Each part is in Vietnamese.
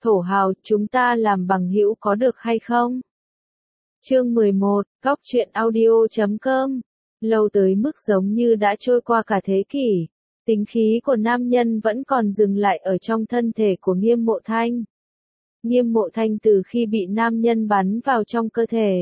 Thổ hào, chúng ta làm bằng hữu có được hay không? Chương 11, Góc truyện audio.com. Lâu tới mức giống như đã trôi qua cả thế kỷ, tính khí của nam nhân vẫn còn dừng lại ở trong thân thể của Nghiêm Mộ Thanh. Nghiêm Mộ Thanh từ khi bị nam nhân bắn vào trong cơ thể,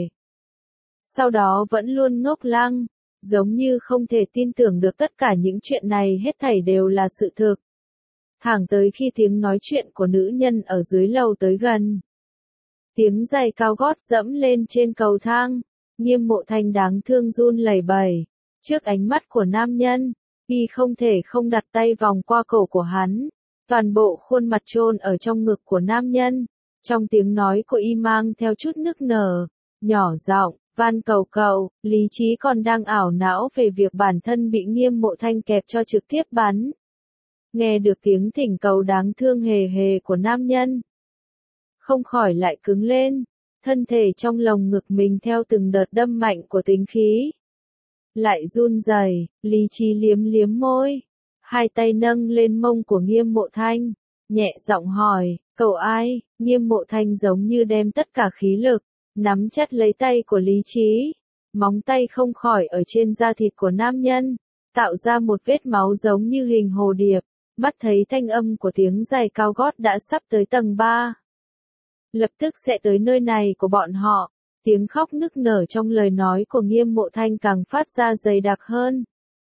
sau đó vẫn luôn ngốc lăng, giống như không thể tin tưởng được tất cả những chuyện này hết thảy đều là sự thực. Thẳng tới khi tiếng nói chuyện của nữ nhân ở dưới lầu tới gần. Tiếng giày cao gót dẫm lên trên cầu thang, Nghiêm Mộ Thanh đáng thương run lẩy bẩy. Trước ánh mắt của nam nhân, y không thể không đặt tay vòng qua cổ của hắn, toàn bộ khuôn mặt chôn ở trong ngực của nam nhân. Trong tiếng nói của y mang theo chút nức nở, nhỏ giọng, van cầu cậu, lý trí còn đang ảo não về việc bản thân bị Nghiêm Mộ Thanh kẹp cho trực tiếp bắn. Nghe được tiếng thỉnh cầu đáng thương hề hề của nam nhân, không khỏi lại cứng lên, thân thể trong lồng ngực mình theo từng đợt đâm mạnh của tính khí lại run rẩy. Lý trí liếm liếm môi, hai tay nâng lên mông của Nghiêm Mộ Thanh, nhẹ giọng hỏi, cậu ai? Nghiêm Mộ Thanh giống như đem tất cả khí lực nắm chặt lấy tay của lý trí, móng tay không khỏi ở trên da thịt của nam nhân tạo ra một vết máu giống như hình hồ điệp. Mắt thấy thanh âm của tiếng giày cao gót đã sắp tới tầng 3. Lập tức sẽ tới nơi này của bọn họ, tiếng khóc nức nở trong lời nói của Nghiêm Mộ Thanh càng phát ra dày đặc hơn.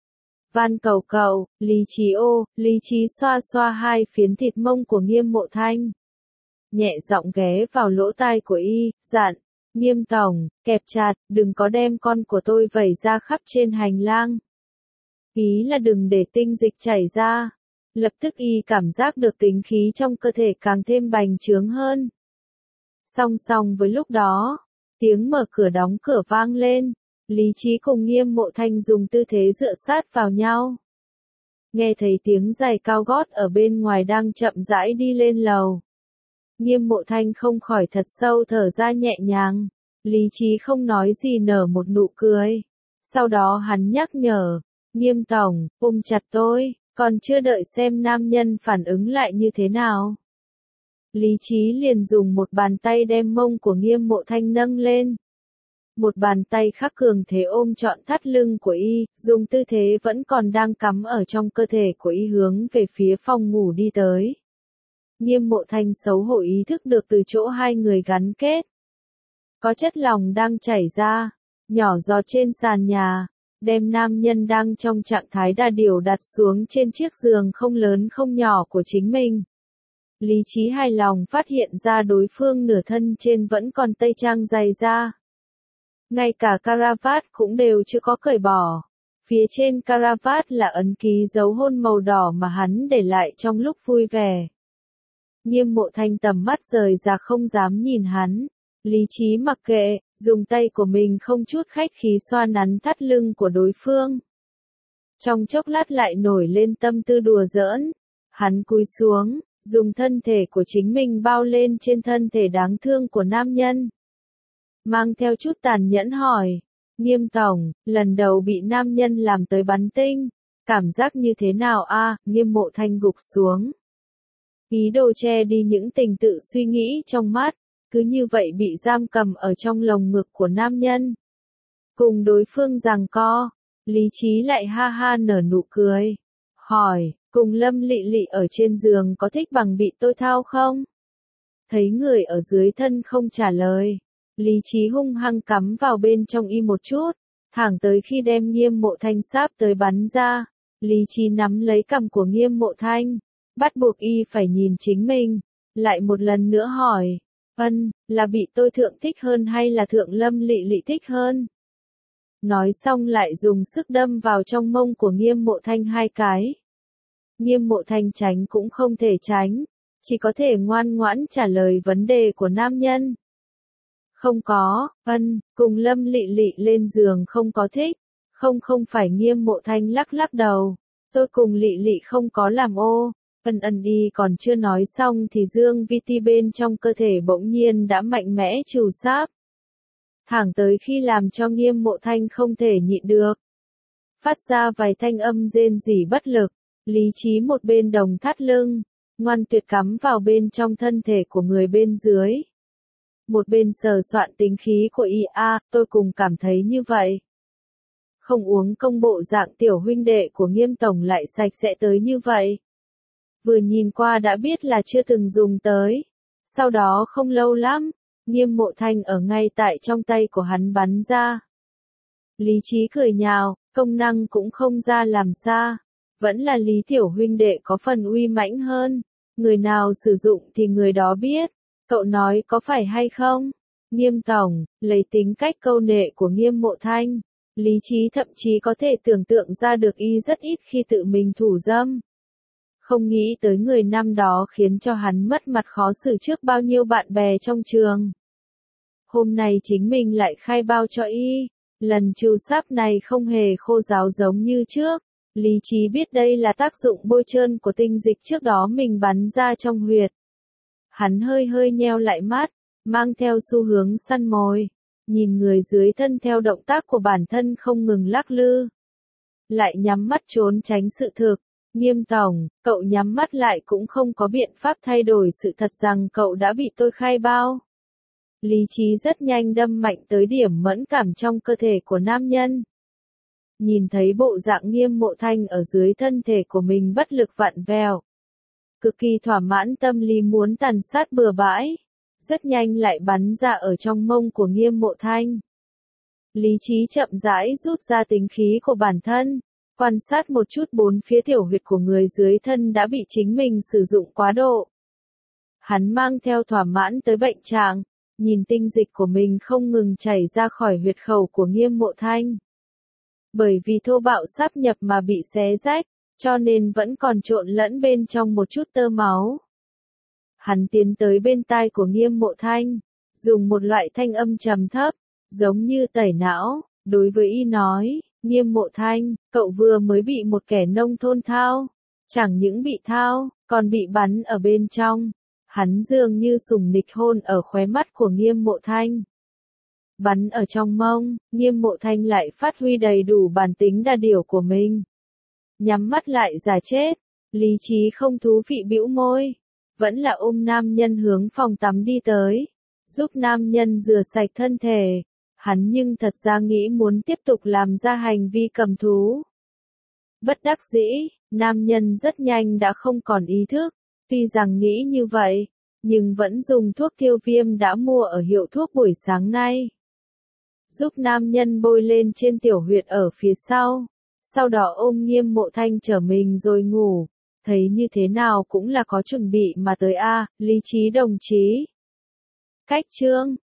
Van cầu cậu, lý trí ô, lý trí xoa xoa hai phiến thịt mông của Nghiêm Mộ Thanh. Nhẹ giọng ghé vào lỗ tai của y, dặn, Nghiêm tổng, kẹp chặt, đừng có đem con của tôi vẩy ra khắp trên hành lang. Ý là đừng để tinh dịch chảy ra. Lập tức y cảm giác được tính khí trong cơ thể càng thêm bành trướng hơn. Song song với lúc đó, tiếng mở cửa đóng cửa vang lên, lý trí cùng Nghiêm Mộ Thanh dùng tư thế dựa sát vào nhau. Nghe thấy tiếng giày cao gót ở bên ngoài đang chậm rãi đi lên lầu. Nghiêm Mộ Thanh không khỏi thật sâu thở ra nhẹ nhàng, lý trí không nói gì nở một nụ cười. Sau đó hắn nhắc nhở, Nghiêm tổng, ôm chặt tôi. Còn chưa đợi xem nam nhân phản ứng lại như thế nào, lý trí liền dùng một bàn tay đem mông của Nghiêm Mộ Thanh nâng lên. Một bàn tay khác cường thế ôm trọn thắt lưng của y, dùng tư thế vẫn còn đang cắm ở trong cơ thể của y hướng về phía phòng ngủ đi tới. Nghiêm Mộ Thanh xấu hổ ý thức được từ chỗ hai người gắn kết có chất lỏng đang chảy ra, nhỏ giọt trên sàn nhà. Đem nam nhân đang trong trạng thái đà điểu đặt xuống trên chiếc giường không lớn không nhỏ của chính mình. Lý trí hài lòng phát hiện ra đối phương nửa thân trên vẫn còn tây trang dày da. Ngay cả caravat cũng đều chưa có cởi bỏ. Phía trên caravat là ấn ký dấu hôn màu đỏ mà hắn để lại trong lúc vui vẻ. Nghiêm Mộ Thanh tầm mắt rời ra không dám nhìn hắn. Lý trí mặc kệ, dùng tay của mình không chút khách khí xoa nắn thắt lưng của đối phương. Trong chốc lát lại nổi lên tâm tư đùa giỡn. Hắn cúi xuống, dùng thân thể của chính mình bao lên trên thân thể đáng thương của nam nhân. Mang theo chút tàn nhẫn hỏi, Nghiêm tổng, lần đầu bị nam nhân làm tới bắn tinh, cảm giác như thế nào a? Nghiêm Mộ Thanh gục xuống. Ý đồ che đi những tình tự suy nghĩ trong mắt. Cứ như vậy bị giam cầm ở trong lồng ngực của nam nhân. Cùng đối phương giằng co, lý trí lại ha ha nở nụ cười. Hỏi, cùng Lâm Lị Lị ở trên giường có thích bằng bị tôi thao không? Thấy người ở dưới thân không trả lời. Lý trí hung hăng cắm vào bên trong y một chút. Thẳng tới khi đem Nghiêm Mộ Thanh sáp tới bắn ra. Lý trí nắm lấy cằm của Nghiêm Mộ Thanh. Bắt buộc y phải nhìn chính mình. Lại một lần nữa hỏi. Là bị tôi thượng thích hơn hay là thượng Lâm Lị Lị thích hơn? Nói xong lại dùng sức đâm vào trong mông của Nghiêm Mộ Thanh hai cái. Nghiêm Mộ Thanh tránh cũng không thể tránh, chỉ có thể ngoan ngoãn trả lời vấn đề của nam nhân. Không có, cùng Lâm Lị Lị lên giường không có thích. Không phải. Nghiêm Mộ Thanh lắc lắc đầu. Tôi cùng Lị Lị không có làm ô. Y còn chưa nói xong thì dương VT bên trong cơ thể bỗng nhiên đã mạnh mẽ trù sáp. Thẳng tới khi làm cho Nghiêm Mộ Thanh không thể nhịn được. Phát ra vài thanh âm rên rỉ bất lực, lý trí một bên đồng thắt lưng, ngoan tuyệt cắm vào bên trong thân thể của người bên dưới. Một bên sờ soạn tính khí của y tôi cùng cảm thấy như vậy. Không uống công bộ dạng tiểu huynh đệ của Nghiêm tổng lại sạch sẽ tới như vậy. Vừa nhìn qua đã biết là chưa từng dùng tới. Sau đó không lâu lắm, Nghiêm Mộ Thanh ở ngay tại trong tay của hắn bắn ra. Lý Trí cười nhào, công năng cũng không ra làm xa. Vẫn là Lý tiểu huynh đệ có phần uy mãnh hơn. Người nào sử dụng thì người đó biết. Cậu nói có phải hay không? Nghiêm tổng, lấy tính cách câu nệ của Nghiêm Mộ Thanh. Lý Trí thậm chí có thể tưởng tượng ra được y rất ít khi tự mình thủ dâm. Không nghĩ tới người năm đó khiến cho hắn mất mặt khó xử trước bao nhiêu bạn bè trong trường. Hôm nay chính mình lại khai bao cho y. Lần trừ sáp này không hề khô ráo giống như trước. Lý Trí biết đây là tác dụng bôi trơn của tinh dịch trước đó mình bắn ra trong huyệt. Hắn hơi hơi nheo lại mắt, mang theo xu hướng săn mồi. Nhìn người dưới thân theo động tác của bản thân không ngừng lắc lư. Lại nhắm mắt trốn tránh sự thực. Nghiêm tổng, cậu nhắm mắt lại cũng không có biện pháp thay đổi sự thật rằng cậu đã bị tôi khai bao. Lý Trí rất nhanh đâm mạnh tới điểm mẫn cảm trong cơ thể của nam nhân. Nhìn thấy bộ dạng Nghiêm Mộ Thanh ở dưới thân thể của mình bất lực vặn vẹo. Cực kỳ thỏa mãn tâm lý muốn tàn sát bừa bãi. Rất nhanh lại bắn ra ở trong mông của Nghiêm Mộ Thanh. Lý Trí chậm rãi rút ra tính khí của bản thân. Quan sát một chút bốn phía tiểu huyệt của người dưới thân đã bị chính mình sử dụng quá độ. Hắn mang theo thỏa mãn tới bệnh trạng, nhìn tinh dịch của mình không ngừng chảy ra khỏi huyệt khẩu của Nghiêm Mộ Thanh. Bởi vì thô bạo sáp nhập mà bị xé rách, cho nên vẫn còn trộn lẫn bên trong một chút tơ máu. Hắn tiến tới bên tai của Nghiêm Mộ Thanh, dùng một loại thanh âm trầm thấp, giống như tẩy não, đối với y nói. Nghiêm Mộ Thanh, cậu vừa mới bị một kẻ nông thôn thao. Chẳng những bị thao, còn bị bắn ở bên trong. Hắn dường như sủng nịch hôn ở khóe mắt của Nghiêm Mộ Thanh. Bắn ở trong mông, Nghiêm Mộ Thanh lại phát huy đầy đủ bản tính đa điểu của mình. Nhắm mắt lại giả chết, Lý Trí không thú vị bĩu môi. Vẫn là ôm nam nhân hướng phòng tắm đi tới. Giúp nam nhân rửa sạch thân thể. Hắn nhưng thật ra nghĩ muốn tiếp tục làm ra hành vi cầm thú. Bất đắc dĩ, nam nhân rất nhanh đã không còn ý thức. Tuy rằng nghĩ như vậy, nhưng vẫn dùng thuốc tiêu viêm đã mua ở hiệu thuốc buổi sáng nay. Giúp nam nhân bôi lên trên tiểu huyệt ở phía sau. Sau đó ôm Nghiêm Mộ Thanh trở mình rồi ngủ. Thấy như thế nào cũng là có chuẩn bị mà tới Lý Trí đồng chí. Cách chương